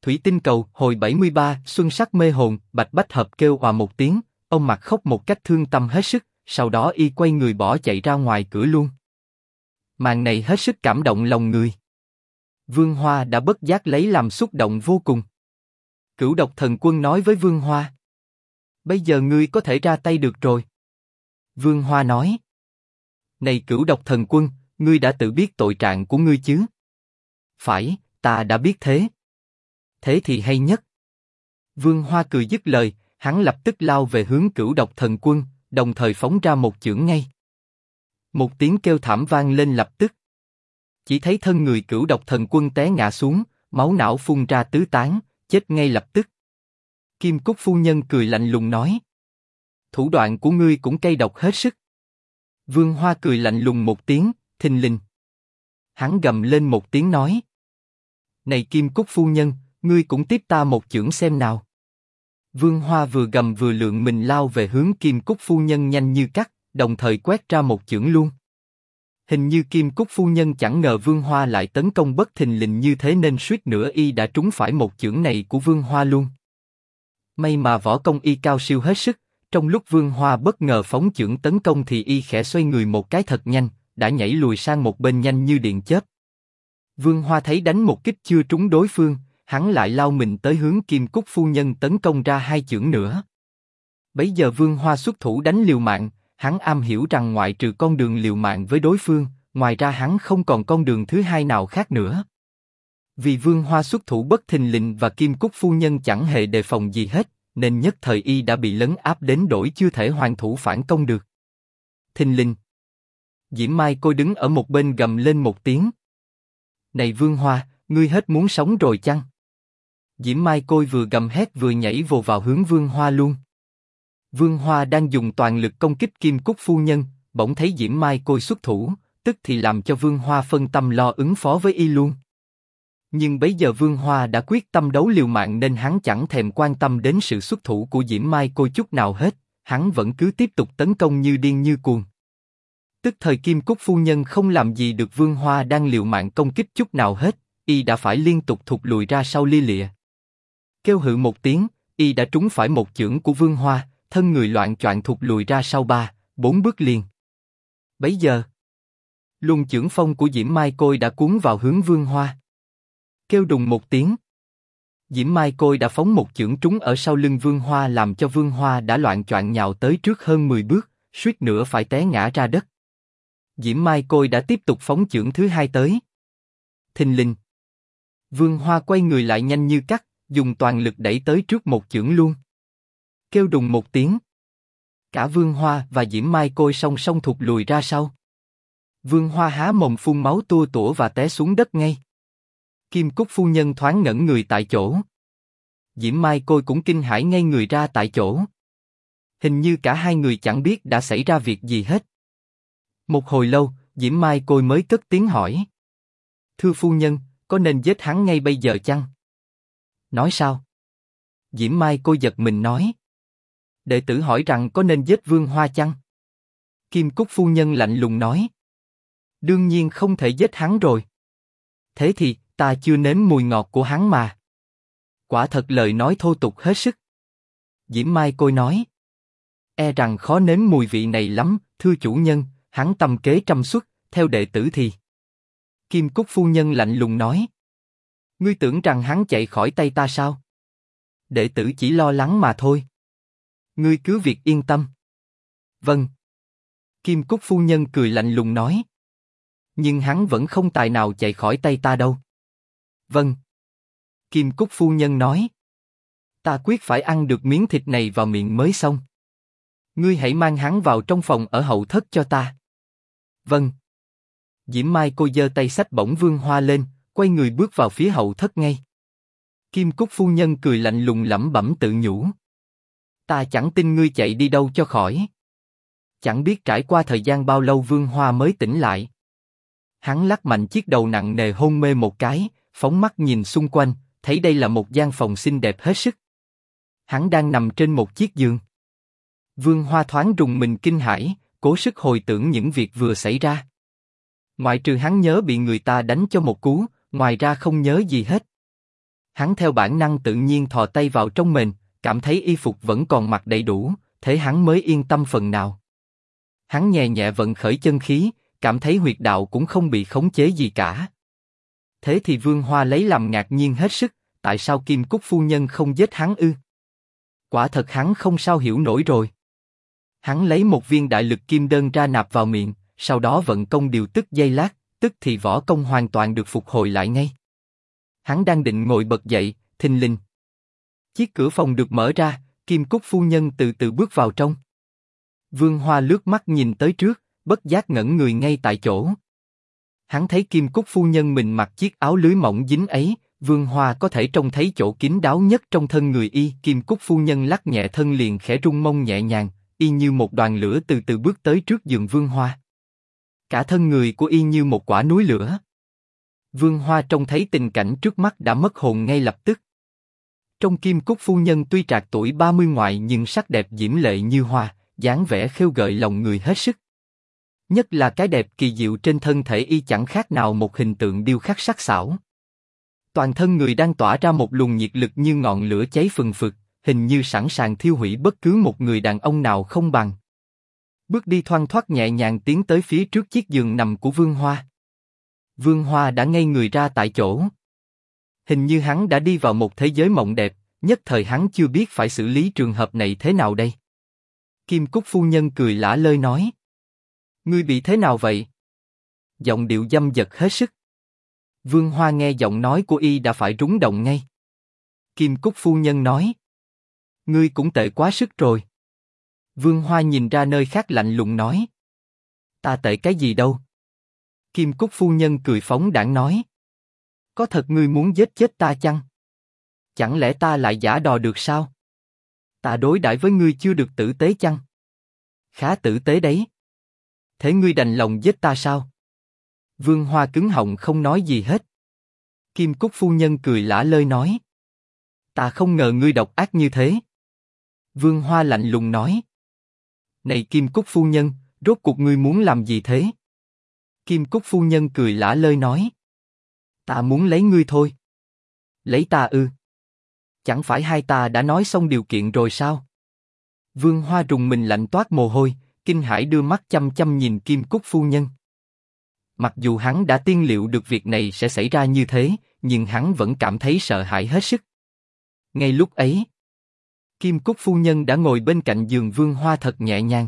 Thủy tinh cầu, hồi 73, xuân sắc mê hồn, Bạch Bách Hợp kêu òa một tiếng, ông mặt khóc một cách thương tâm hết sức, sau đó y quay người bỏ chạy ra ngoài cửa luôn. Màn này hết sức cảm động lòng người. Vương Hoa đã bất giác lấy làm xúc động vô cùng. Cửu Độc Thần Quân nói với Vương Hoa: bây giờ ngươi có thể ra tay được rồi. Vương Hoa nói: này Cửu Độc Thần Quân, ngươi đã tự biết tội trạng của ngươi chứ? Phải, ta đã biết thế. Thế thì hay nhất. Vương Hoa cười dứt lời, hắn lập tức lao về hướng Cửu Độc Thần Quân, đồng thời phóng ra một chưởng ngay. Một tiếng kêu thảm vang lên lập tức. Chỉ thấy thân người Cửu Độc Thần Quân té ngã xuống, máu não phun ra tứ tán, chết ngay lập tức. Kim Cúc phu nhân cười lạnh lùng nói: thủ đoạn của ngươi cũng cay độc hết sức. Vương Hoa cười lạnh lùng một tiếng, thình lình. Hắn gầm lên một tiếng nói: này Kim Cúc phu nhân, ngươi cũng tiếp ta một chưởng xem nào. Vương Hoa vừa gầm vừa lượng mình lao về hướng Kim Cúc phu nhân nhanh như cắt, đồng thời quét ra một chưởng luôn. Hình như Kim Cúc phu nhân chẳng ngờ Vương Hoa lại tấn công bất thình lình như thế nên suýt nữa y đã trúng phải một chưởng này của Vương Hoa luôn. May mà võ công y cao siêu hết sức, trong lúc Vương Hoa bất ngờ phóng chưởng tấn công thì y khẽ xoay người một cái thật nhanh, đã nhảy lùi sang một bên nhanh như điện chớp. Vương Hoa thấy đánh một kích chưa trúng đối phương, hắn lại lao mình tới hướng Kim Cúc phu nhân tấn công ra hai chưởng nữa. Bấy giờ Vương Hoa xuất thủ đánh liều mạng, hắn am hiểu rằng ngoại trừ con đường liều mạng với đối phương, ngoài ra hắn không còn con đường thứ hai nào khác nữa. Vì Vương Hoa xuất thủ bất thình lình và Kim Cúc phu nhân chẳng hề đề phòng gì hết, nên nhất thời y đã bị lấn áp đến đổi chưa thể hoàn thủ phản công được. Thình lình. Diễm Mai Côi đứng ở một bên gầm lên một tiếng: này Vương Hoa, ngươi hết muốn sống rồi chăng? Diễm Mai Côi vừa gầm hét vừa nhảy vồ vào hướng Vương Hoa luôn. Vương Hoa đang dùng toàn lực công kích Kim Cúc phu nhân, bỗng thấy Diễm Mai Côi xuất thủ, tức thì làm cho Vương Hoa phân tâm lo ứng phó với y luôn. Nhưng bấy giờ Vương Hoa đã quyết tâm đấu liều mạng nên hắn chẳng thèm quan tâm đến sự xuất thủ của Diễm Mai Côi chút nào hết, hắn vẫn cứ tiếp tục tấn công như điên như cuồng. Tức thời Kim Cúc phu nhân không làm gì được Vương Hoa đang liều mạng công kích chút nào hết, y đã phải liên tục thụt lùi ra sau lia lịa. Kêu hự một tiếng, y đã trúng phải một chưởng của Vương Hoa, thân người loạng choạng thụt lùi ra sau 3-4 bước liền. Bấy giờ, luồng chưởng phong của Diễm Mai Côi đã cuốn vào hướng Vương Hoa. Kêu đùng một tiếng, Diễm Mai Côi đã phóng một chưởng trúng ở sau lưng Vương Hoa làm cho Vương Hoa đã loạng choạng nhào tới trước hơn 10 bước, suýt nữa phải té ngã ra đất. Diễm Mai Côi đã tiếp tục phóng chưởng thứ hai tới. Thình lình. Vương Hoa quay người lại nhanh như cắt, dùng toàn lực đẩy tới trước một chưởng luôn. Kêu đùng một tiếng. Cả Vương Hoa và Diễm Mai Côi song song thụt lùi ra sau. Vương Hoa há mồm phun máu tua tủa và té xuống đất ngay. Kim Cúc phu nhân thoáng ngẩn người tại chỗ. Diễm Mai Côi cũng kinh hãi ngay người ra tại chỗ. Hình như cả hai người chẳng biết đã xảy ra việc gì hết. Một hồi lâu, Diễm Mai Côi mới cất tiếng hỏi: thưa phu nhân, có nên giết hắn ngay bây giờ chăng? Nói sao? Diễm Mai Côi giật mình nói: đệ tử hỏi rằng có nên giết Vương Hoa chăng? Kim Cúc phu nhân lạnh lùng nói: đương nhiên không thể giết hắn rồi. Thế thì, ta chưa nếm mùi ngọt của hắn mà. Quả thật lời nói thô tục hết sức. Diễm Mai Côi nói: e rằng khó nếm mùi vị này lắm, thưa chủ nhân, hắn tâm kế trăm suất, theo đệ tử thì. Kim Cúc phu nhân lạnh lùng nói: ngươi tưởng rằng hắn chạy khỏi tay ta sao? Đệ tử chỉ lo lắng mà thôi. Ngươi cứ việc yên tâm. Vâng. Kim Cúc phu nhân cười lạnh lùng nói: nhưng hắn vẫn không tài nào chạy khỏi tay ta đâu. Vâng. Kim Cúc phu nhân nói: ta quyết phải ăn được miếng thịt này vào miệng mới xong. Ngươi hãy mang hắn vào trong phòng ở hậu thất cho ta. Vâng. Diễm Mai Cô giơ tay xách bổng Vương Hoa lên, quay người bước vào phía hậu thất ngay. Kim Cúc phu nhân cười lạnh lùng lẩm bẩm tự nhủ: ta chẳng tin ngươi chạy đi đâu cho khỏi. Chẳng biết trải qua thời gian bao lâu Vương Hoa mới tỉnh lại. Hắn lắc mạnh chiếc đầu nặng nề hôn mê một cái, phóng mắt nhìn xung quanh, thấy đây là một gian phòng xinh đẹp hết sức. Hắn đang nằm trên một chiếc giường. Vương Hoa thoáng rùng mình kinh hãi, cố sức hồi tưởng những việc vừa xảy ra. Ngoại trừ hắn nhớ bị người ta đánh cho một cú, ngoài ra không nhớ gì hết. Hắn theo bản năng tự nhiên thò tay vào trong mền, cảm thấy y phục vẫn còn mặc đầy đủ, thế hắn mới yên tâm phần nào. Hắn nhẹ nhẹ vận khởi chân khí, cảm thấy huyệt đạo cũng không bị khống chế gì cả. Thế thì Vương Hoa lấy làm ngạc nhiên hết sức, tại sao Kim Cúc phu nhân không giết hắn ư? Quả thật hắn không sao hiểu nổi rồi. Hắn lấy một viên đại lực kim đơn ra nạp vào miệng, sau đó vận công điều tức giây lát, tức thì võ công hoàn toàn được phục hồi lại ngay. Hắn đang định ngồi bật dậy, thình lình. Chiếc cửa phòng được mở ra, Kim Cúc phu nhân từ từ bước vào trong. Vương Hoa lướt mắt nhìn tới trước, bất giác ngẩn người ngay tại chỗ. Hắn thấy Kim Cúc phu nhân mình mặc chiếc áo lưới mỏng dính ấy, Vương Hoa có thể trông thấy chỗ kín đáo nhất trong thân người y. Kim Cúc phu nhân lắc nhẹ thân liền khẽ rung mông nhẹ nhàng, y như một đoàn lửa từ từ bước tới trước giường Vương Hoa. Cả thân người của y như một quả núi lửa. Vương Hoa trông thấy tình cảnh trước mắt đã mất hồn ngay lập tức. Trong Kim Cúc phu nhân tuy trạc tuổi 30 ngoại nhưng sắc đẹp diễm lệ như hoa, dáng vẻ khêu gợi lòng người hết sức. Nhất là cái đẹp kỳ diệu trên thân thể y chẳng khác nào một hình tượng điêu khắc sắc sảo. Toàn thân người đang tỏa ra một luồng nhiệt lực như ngọn lửa cháy phừng phực, hình như sẵn sàng thiêu hủy bất cứ một người đàn ông nào không bằng. Bước đi thoăn thoắt nhẹ nhàng tiến tới phía trước chiếc giường nằm của Vương Hoa. Vương Hoa đã ngây người ra tại chỗ. Hình như hắn đã đi vào một thế giới mộng đẹp, nhất thời hắn chưa biết phải xử lý trường hợp này thế nào đây. Kim Cúc phu nhân cười lả lơi nói: Ngươi bị thế nào vậy? Giọng điệu dâm dật hết sức. Vương Hoa nghe giọng nói của y đã phải rúng động ngay. Kim Cúc phu nhân nói: Ngươi cũng tệ quá sức rồi. Vương Hoa nhìn ra nơi khác lạnh lùng nói: Ta tệ cái gì đâu? Kim Cúc phu nhân cười phóng đãng nói: Có thật ngươi muốn giết chết ta chăng? Chẳng lẽ ta lại giả đò được sao? Ta đối đãi với ngươi chưa được tử tế chăng? Khá tử tế đấy. Thế ngươi đành lòng giết ta sao? Vương Hoa cứng họng không nói gì hết. Kim Cúc phu nhân cười lả lơi nói: Ta không ngờ ngươi độc ác như thế. Vương Hoa lạnh lùng nói: Này Kim Cúc phu nhân, rốt cuộc ngươi muốn làm gì thế? Kim Cúc phu nhân cười lả lơi nói: Ta muốn lấy ngươi thôi. Lấy ta ư? Chẳng phải hai ta đã nói xong điều kiện rồi sao? Vương Hoa rùng mình lạnh toát mồ hôi, kinh hãi đưa mắt chăm chăm nhìn Kim Cúc phu nhân. Mặc dù hắn đã tiên liệu được việc này sẽ xảy ra như thế, nhưng hắn vẫn cảm thấy sợ hãi hết sức. Ngay lúc ấy, Kim Cúc phu nhân đã ngồi bên cạnh giường Vương Hoa thật nhẹ nhàng.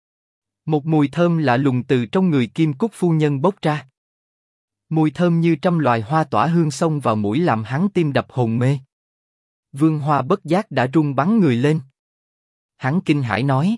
Một mùi thơm lạ lùng từ trong người Kim Cúc phu nhân bốc ra. Mùi thơm như trăm loài hoa tỏa hương xông vào mũi làm hắn tim đập hồn mê. Vương Hoa bất giác đã run bắn người lên. Hắn kinh hãi nói: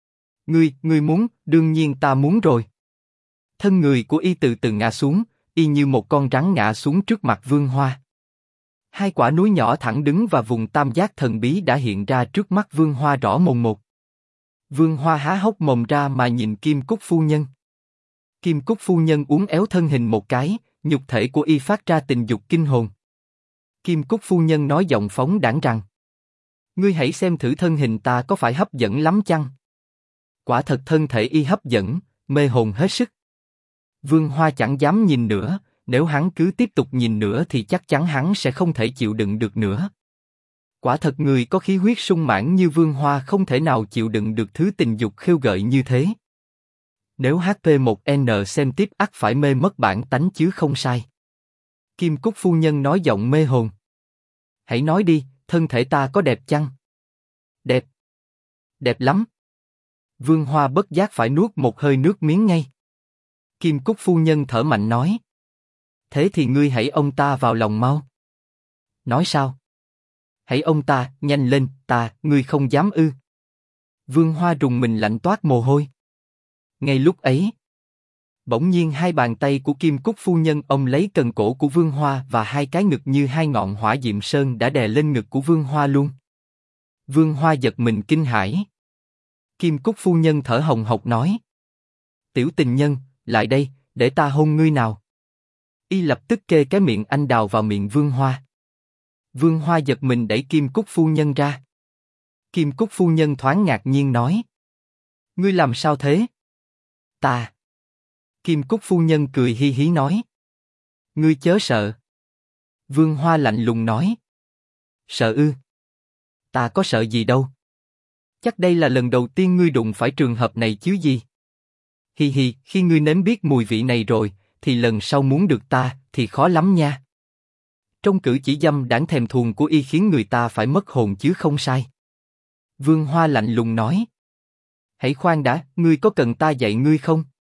Ngươi muốn? Đương nhiên ta muốn rồi. Thân người của y từ từ ngã xuống, y như một con rắn ngã xuống trước mặt Vương Hoa. Hai quả núi nhỏ thẳng đứng và vùng tam giác thần bí đã hiện ra trước mắt Vương Hoa rõ mồn một. Vương Hoa há hốc mồm ra mà nhìn Kim Cúc phu nhân. Kim Cúc phu nhân uốn éo thân hình một cái, nhục thể của y phát ra tình dục kinh hồn. Kim Cúc phu nhân nói giọng phóng đãng rằng: Ngươi hãy xem thử thân hình ta có phải hấp dẫn lắm chăng? Quả thật thân thể y hấp dẫn, mê hồn hết sức. Vương Hoa chẳng dám nhìn nữa, nếu hắn cứ tiếp tục nhìn nữa thì chắc chắn hắn sẽ không thể chịu đựng được nữa. Quả thật người có khí huyết sung mãn như Vương Hoa không thể nào chịu đựng được thứ tình dục khêu gợi như thế. Nếu HP1N xem tiếp ắt phải mê mất bản tánh chứ không sai. Kim Cúc phu nhân nói giọng mê hồn: Hãy nói đi, thân thể ta có đẹp chăng? Đẹp. Đẹp lắm. Vương Hoa bất giác phải nuốt một hơi nước miếng ngay. Kim Cúc phu nhân thở mạnh nói: Thế thì ngươi hãy ôm ta vào lòng mau. Nói sao? Hãy ôm ta, nhanh lên, ngươi không dám ư? Vương Hoa rùng mình lạnh toát mồ hôi. Ngay lúc ấy, bỗng nhiên hai bàn tay của Kim Cúc phu nhân ôm lấy cần cổ của Vương Hoa và hai cái ngực như hai ngọn hỏa diệm sơn đã đè lên ngực của Vương Hoa luôn. Vương Hoa giật mình kinh hãi. Kim Cúc phu nhân thở hồng hộc nói: Tiểu tình nhân, lại đây, để ta hôn ngươi nào. Y lập tức kê cái miệng anh đào vào miệng Vương Hoa. Vương Hoa giật mình đẩy Kim Cúc phu nhân ra. Kim Cúc phu nhân thoáng ngạc nhiên nói: Ngươi làm sao thế? Ta. Kim Cúc phu nhân cười hi hí nói: Ngươi chớ sợ. Vương Hoa lạnh lùng nói: Sợ ư? Ta có sợ gì đâu. Chắc đây là lần đầu tiên ngươi đụng phải trường hợp này chứ gì. Hi hi, khi ngươi nếm biết mùi vị này rồi, thì lần sau muốn được ta, thì khó lắm nha. Trong cử chỉ dâm đãng thèm thuồng của y khiến người ta phải mất hồn chứ không sai. Vương Hoa lạnh lùng nói. Hãy khoan đã, ngươi có cần ta dạy ngươi không?